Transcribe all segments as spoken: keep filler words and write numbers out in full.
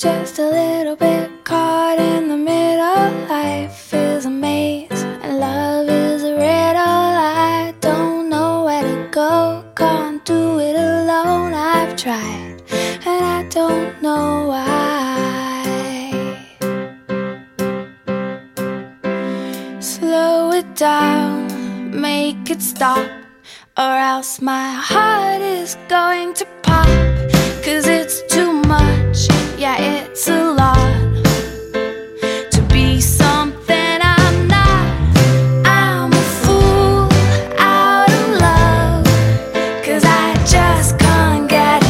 just a little bit caught in the middle. Life is a maze and love is a riddle. I don't know where to go, can't do it alone. I've tried and I don't know why. Slow it down, make it stop, or else my heart is going to pop. Cause it's too much, yeah, it's a lot to be something I'm not. I'm a fool out of love, cause I just can't get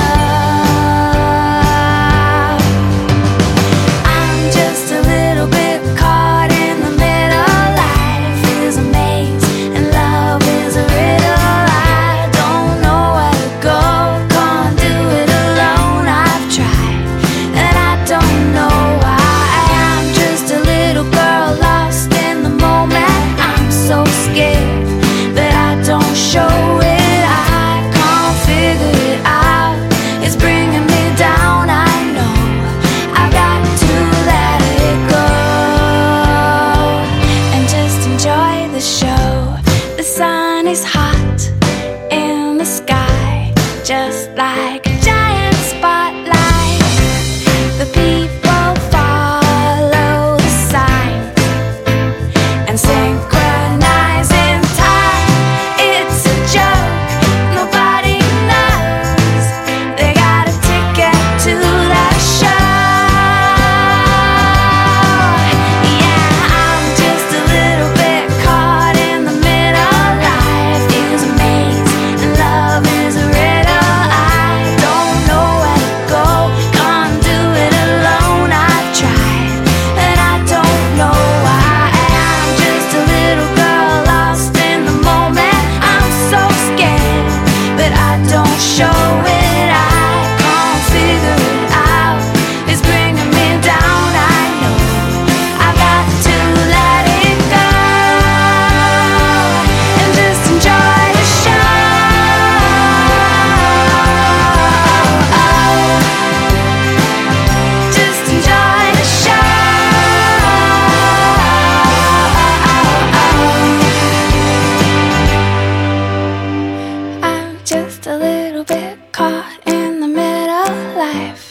enough. I'm just a little bit caught in the middle. Life is a maze and love is a riddle. I don't know where to go, can't do it alone. I've tried and I don't know why. I'm just a little girl lost in the moment. I'm so scared that I don't show it. I can't figure it out, it's bringing me down. I know I've got to let it go and just enjoy the show. The sun is hot in the sky, just like a giant spotlight. The people follow the signs and synchronize in time. It's a joke, nobody knows they got a ticket to that show. Yeah, I'm just a little bit caught in the middle. Life is a maze and love is a riddle. I don't know where to go, can't do it alone. I've tried and I don't know why. I'm just a little girl lost in the moment. I'm so scared but I don't show it. I can't figure it out, it's bringing me down. I know I've got to let it go and just enjoy the show. Just enjoy the show. I'm just a little bit caught in the middle. Life